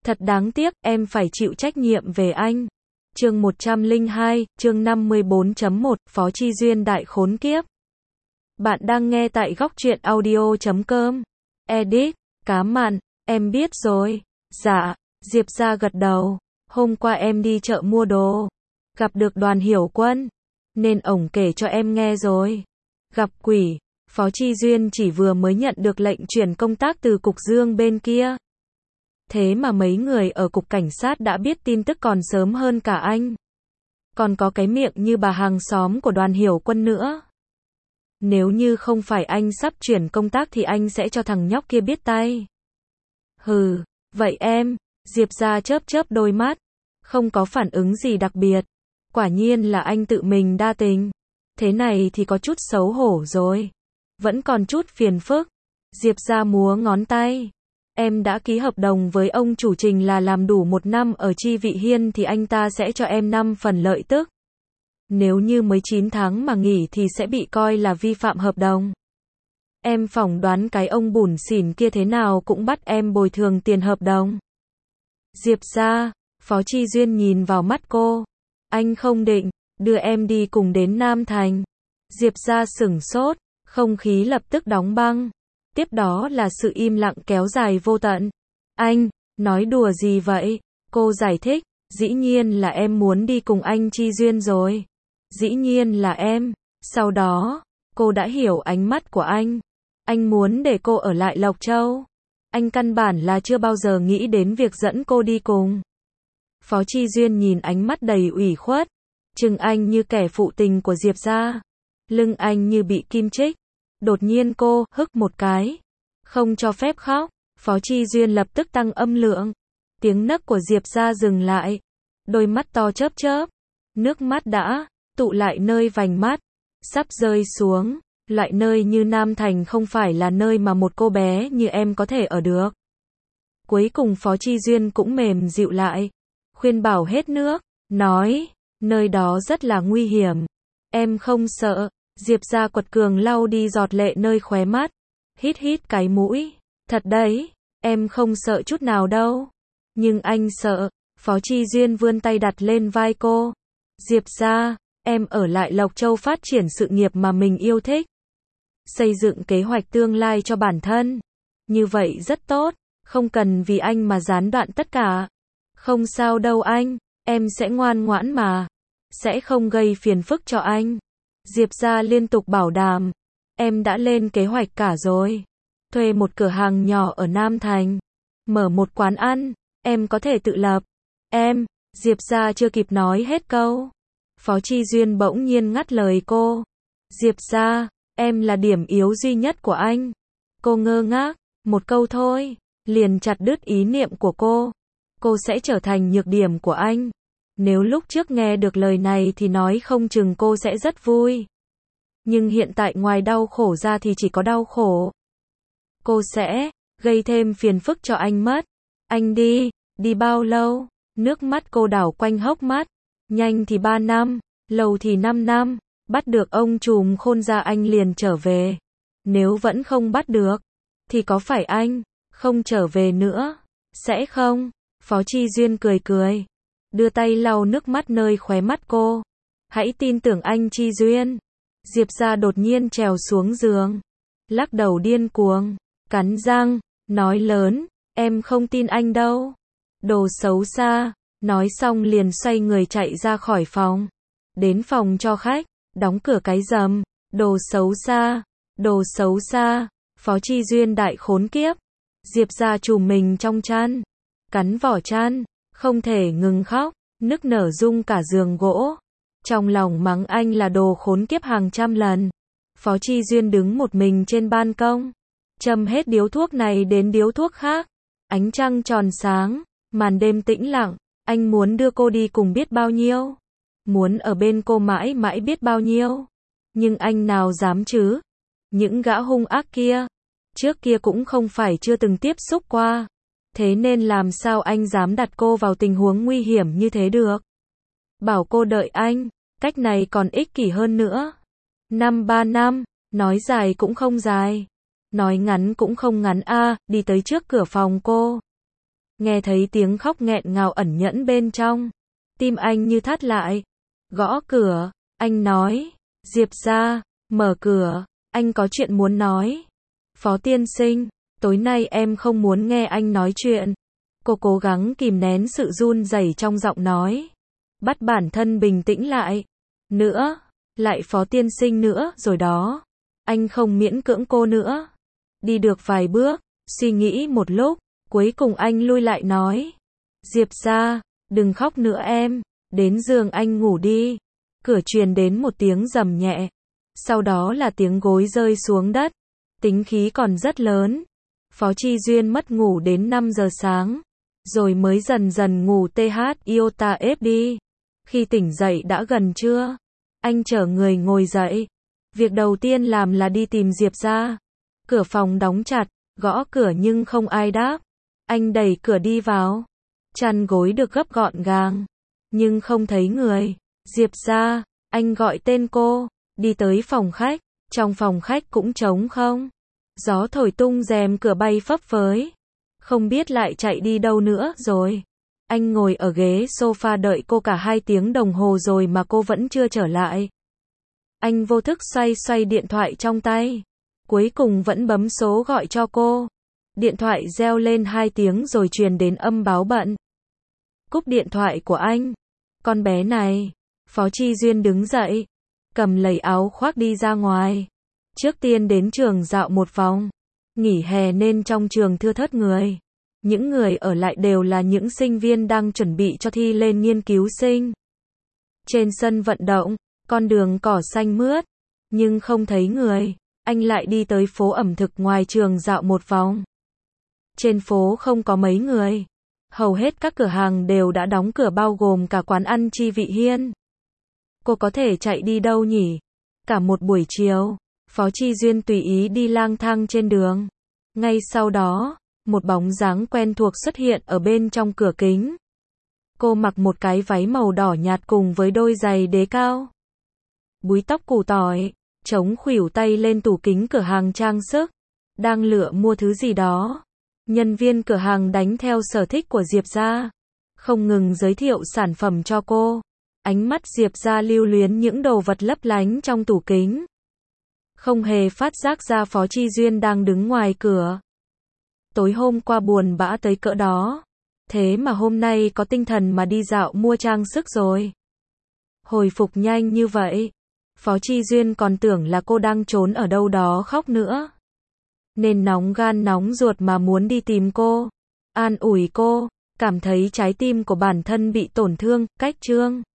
Thật đáng tiếc, em phải chịu trách nhiệm về anh. Chương 102, chương 54.1, Phó Chi Duyên đại khốn kiếp. Bạn đang nghe tại góc truyện audio.com. Edit, Cá Mặn, em biết rồi. Dạ, Diệp Gia gật đầu. Hôm qua em đi chợ mua đồ, gặp được Đoàn Hiểu Quân, nên ổng kể cho em nghe rồi. Gặp quỷ, Phó Chi Duyên chỉ vừa mới nhận được lệnh chuyển công tác từ Cục Dương bên kia. Thế mà mấy người ở Cục Cảnh sát đã biết tin tức còn sớm hơn cả anh. Còn có cái miệng như bà hàng xóm của Đoàn Hiểu Quân nữa. Nếu như không phải anh sắp chuyển công tác thì anh sẽ cho thằng nhóc kia biết tay. Hừ, vậy em, Diệp Gia chớp chớp đôi mắt, không có phản ứng gì đặc biệt. Quả nhiên là anh tự mình đa tình. Thế này thì có chút xấu hổ rồi. Vẫn còn chút phiền phức. Diệp Gia múa ngón tay. Em đã ký hợp đồng với ông chủ Trình là làm đủ 1 năm ở Chi Vị Hiên thì anh ta sẽ cho em 5 phần lợi tức. Nếu như mới 9 tháng mà nghỉ thì sẽ bị coi là vi phạm hợp đồng. Em phỏng đoán cái ông bủn xỉn kia thế nào cũng bắt em bồi thường tiền hợp đồng. Diệp Gia, Phó Chi Duyên nhìn vào mắt cô. Anh không định đưa em đi cùng đến Nam Thành. Diệp Gia sửng sốt, không khí lập tức đóng băng. Tiếp đó là sự im lặng kéo dài vô tận. Anh, nói đùa gì vậy? Cô giải thích, dĩ nhiên là em muốn đi cùng anh Chi Duyên rồi. Dĩ nhiên là em. Sau đó, cô đã hiểu ánh mắt của anh. Anh muốn để cô ở lại Lộc Châu. Anh căn bản là chưa bao giờ nghĩ đến việc dẫn cô đi cùng. Phó Chi Duyên nhìn ánh mắt đầy ủy khuất. Trừng anh như kẻ phụ tình của Diệp Gia. Lưng anh như bị kim chích. Đột nhiên cô hức một cái. Không cho phép khóc. Phó Chi Duyên lập tức tăng âm lượng. Tiếng nấc của Diệp Gia dừng lại. Đôi mắt to chớp chớp. Nước mắt đã tụ lại nơi vành mắt. Sắp rơi xuống. Loại nơi như Nam Thành không phải là nơi mà một cô bé như em có thể ở được. Cuối cùng Phó Chi Duyên cũng mềm dịu lại. Khuyên bảo hết nước. Nói, nơi đó rất là nguy hiểm. Em không sợ. Diệp Gia quật cường lau đi giọt lệ nơi khóe mắt. Hít hít cái mũi. Thật đấy, em không sợ chút nào đâu. Nhưng anh sợ. Phó Chi Duyên vươn tay đặt lên vai cô. Diệp Gia, em ở lại Lộc Châu phát triển sự nghiệp mà mình yêu thích. Xây dựng kế hoạch tương lai cho bản thân. Như vậy rất tốt, không cần vì anh mà gián đoạn tất cả. Không sao đâu anh, em sẽ ngoan ngoãn mà. Sẽ không gây phiền phức cho anh. Diệp Gia liên tục bảo đảm. Em đã lên kế hoạch cả rồi. Thuê một cửa hàng nhỏ ở Nam Thành. Mở một quán ăn. Em có thể tự lập. Em, Diệp Gia chưa kịp nói hết câu. Phó Chi Duyên bỗng nhiên ngắt lời cô. Diệp Gia, em là điểm yếu duy nhất của anh. Cô ngơ ngác, một câu thôi, liền chặt đứt ý niệm của cô. Cô sẽ trở thành nhược điểm của anh. Nếu lúc trước nghe được lời này thì nói không chừng cô sẽ rất vui. Nhưng hiện tại ngoài đau khổ ra thì chỉ có đau khổ. Cô sẽ gây thêm phiền phức cho anh mất. Anh đi bao lâu? Nước mắt cô đảo quanh hốc mắt. Nhanh thì 3 năm, lâu thì 5 năm. Bắt được ông trùm khôn ra anh liền trở về. Nếu vẫn không bắt được, thì có phải anh không trở về nữa? Sẽ không? Phó Chi Duyên cười cười. Đưa tay lau nước mắt nơi khóe mắt cô. Hãy tin tưởng anh Chi Duyên. Diệp Gia đột nhiên trèo xuống giường. Lắc đầu điên cuồng. Cắn răng. Nói lớn. Em không tin anh đâu. Đồ xấu xa. Nói xong liền xoay người chạy ra khỏi phòng. Đến phòng cho khách. Đóng cửa cái rầm. Đồ xấu xa. Đồ xấu xa. Phó Chi Duyên đại khốn kiếp. Diệp Gia trùm mình trong chăn. Cắn vỏ chăn. Không thể ngừng khóc. Nức nở rung cả giường gỗ. Trong lòng mắng anh là đồ khốn kiếp hàng trăm lần. Phó Chi Duyên đứng một mình trên ban công. Châm hết điếu thuốc này đến điếu thuốc khác. Ánh trăng tròn sáng. Màn đêm tĩnh lặng. Anh muốn đưa cô đi cùng biết bao nhiêu. Muốn ở bên cô mãi mãi biết bao nhiêu. Nhưng anh nào dám chứ. Những gã hung ác kia. Trước kia cũng không phải chưa từng tiếp xúc qua. Thế nên làm sao anh dám đặt cô vào tình huống nguy hiểm như thế được. Bảo cô đợi anh. Cách này còn ích kỷ hơn nữa. 3 năm. Nói dài cũng không dài. Nói ngắn cũng không ngắn a. Đi tới trước cửa phòng cô. Nghe thấy tiếng khóc nghẹn ngào ẩn nhẫn bên trong. Tim anh như thắt lại. Gõ cửa, anh nói. Diệp ra, mở cửa, anh có chuyện muốn nói. Phó tiên sinh, tối nay em không muốn nghe anh nói chuyện. Cô cố gắng kìm nén sự run rẩy trong giọng nói. Bắt bản thân bình tĩnh lại. Nữa, lại phó tiên sinh nữa rồi đó. Anh không miễn cưỡng cô nữa. Đi được vài bước, suy nghĩ một lúc, cuối cùng anh lui lại nói. Diệp ra, đừng khóc nữa em, đến giường anh ngủ đi. Cửa truyền đến một tiếng rầm nhẹ. Sau đó là tiếng gối rơi xuống đất. Tính khí còn rất lớn. Phó Chi Duyên mất ngủ đến 5 giờ sáng. Rồi mới dần dần ngủ iota ép đi. Khi tỉnh dậy đã gần trưa. Anh chở người ngồi dậy. Việc đầu tiên làm là đi tìm Diệp ra. Cửa phòng đóng chặt, gõ cửa nhưng không ai đáp. Anh đẩy cửa đi vào. Chăn gối được gấp gọn gàng. Nhưng không thấy người. Diệp ra, anh gọi tên cô. Đi tới phòng khách. Trong phòng khách cũng trống không. Gió thổi tung rèm cửa bay phấp phới. Không biết lại chạy đi đâu nữa rồi. Anh ngồi ở ghế sofa đợi cô cả 2 tiếng đồng hồ rồi mà cô vẫn chưa trở lại. Anh vô thức xoay xoay điện thoại trong tay. Cuối cùng vẫn bấm số gọi cho cô. Điện thoại reo lên 2 tiếng rồi truyền đến âm báo bận. Cúp điện thoại của anh. Con bé này. Phó Chi Duyên đứng dậy. Cầm lấy áo khoác đi ra ngoài. Trước tiên đến trường dạo một vòng. Nghỉ hè nên trong trường thưa thớt người. Những người ở lại đều là những sinh viên đang chuẩn bị cho thi lên nghiên cứu sinh. Trên sân vận động, con đường cỏ xanh mướt. Nhưng không thấy người. Anh lại đi tới phố ẩm thực ngoài trường dạo một vòng. Trên phố không có mấy người. Hầu hết các cửa hàng đều đã đóng cửa bao gồm cả quán ăn Chi Vị Hiên. Cô có thể chạy đi đâu nhỉ? Cả một buổi chiều, Phó Chi Duyên tùy ý đi lang thang trên đường. Ngay sau đó, một bóng dáng quen thuộc xuất hiện ở bên trong cửa kính. Cô mặc một cái váy màu đỏ nhạt cùng với đôi giày đế cao. Búi tóc củ tỏi, chống khuỷu tay lên tủ kính cửa hàng trang sức. Đang lựa mua thứ gì đó. Nhân viên cửa hàng đánh theo sở thích của Diệp ra. Không ngừng giới thiệu sản phẩm cho cô. Ánh mắt Diệp ra lưu luyến những đồ vật lấp lánh trong tủ kính. Không hề phát giác ra Phó Chi Duyên đang đứng ngoài cửa. Tối hôm qua buồn bã tới cỡ đó. Thế mà hôm nay có tinh thần mà đi dạo mua trang sức rồi. Hồi phục nhanh như vậy. Phó Chi Duyên còn tưởng là cô đang trốn ở đâu đó khóc nữa. Nên nóng gan nóng ruột mà muốn đi tìm cô. An ủi cô. Cảm thấy trái tim của bản thân bị tổn thương, cách chương.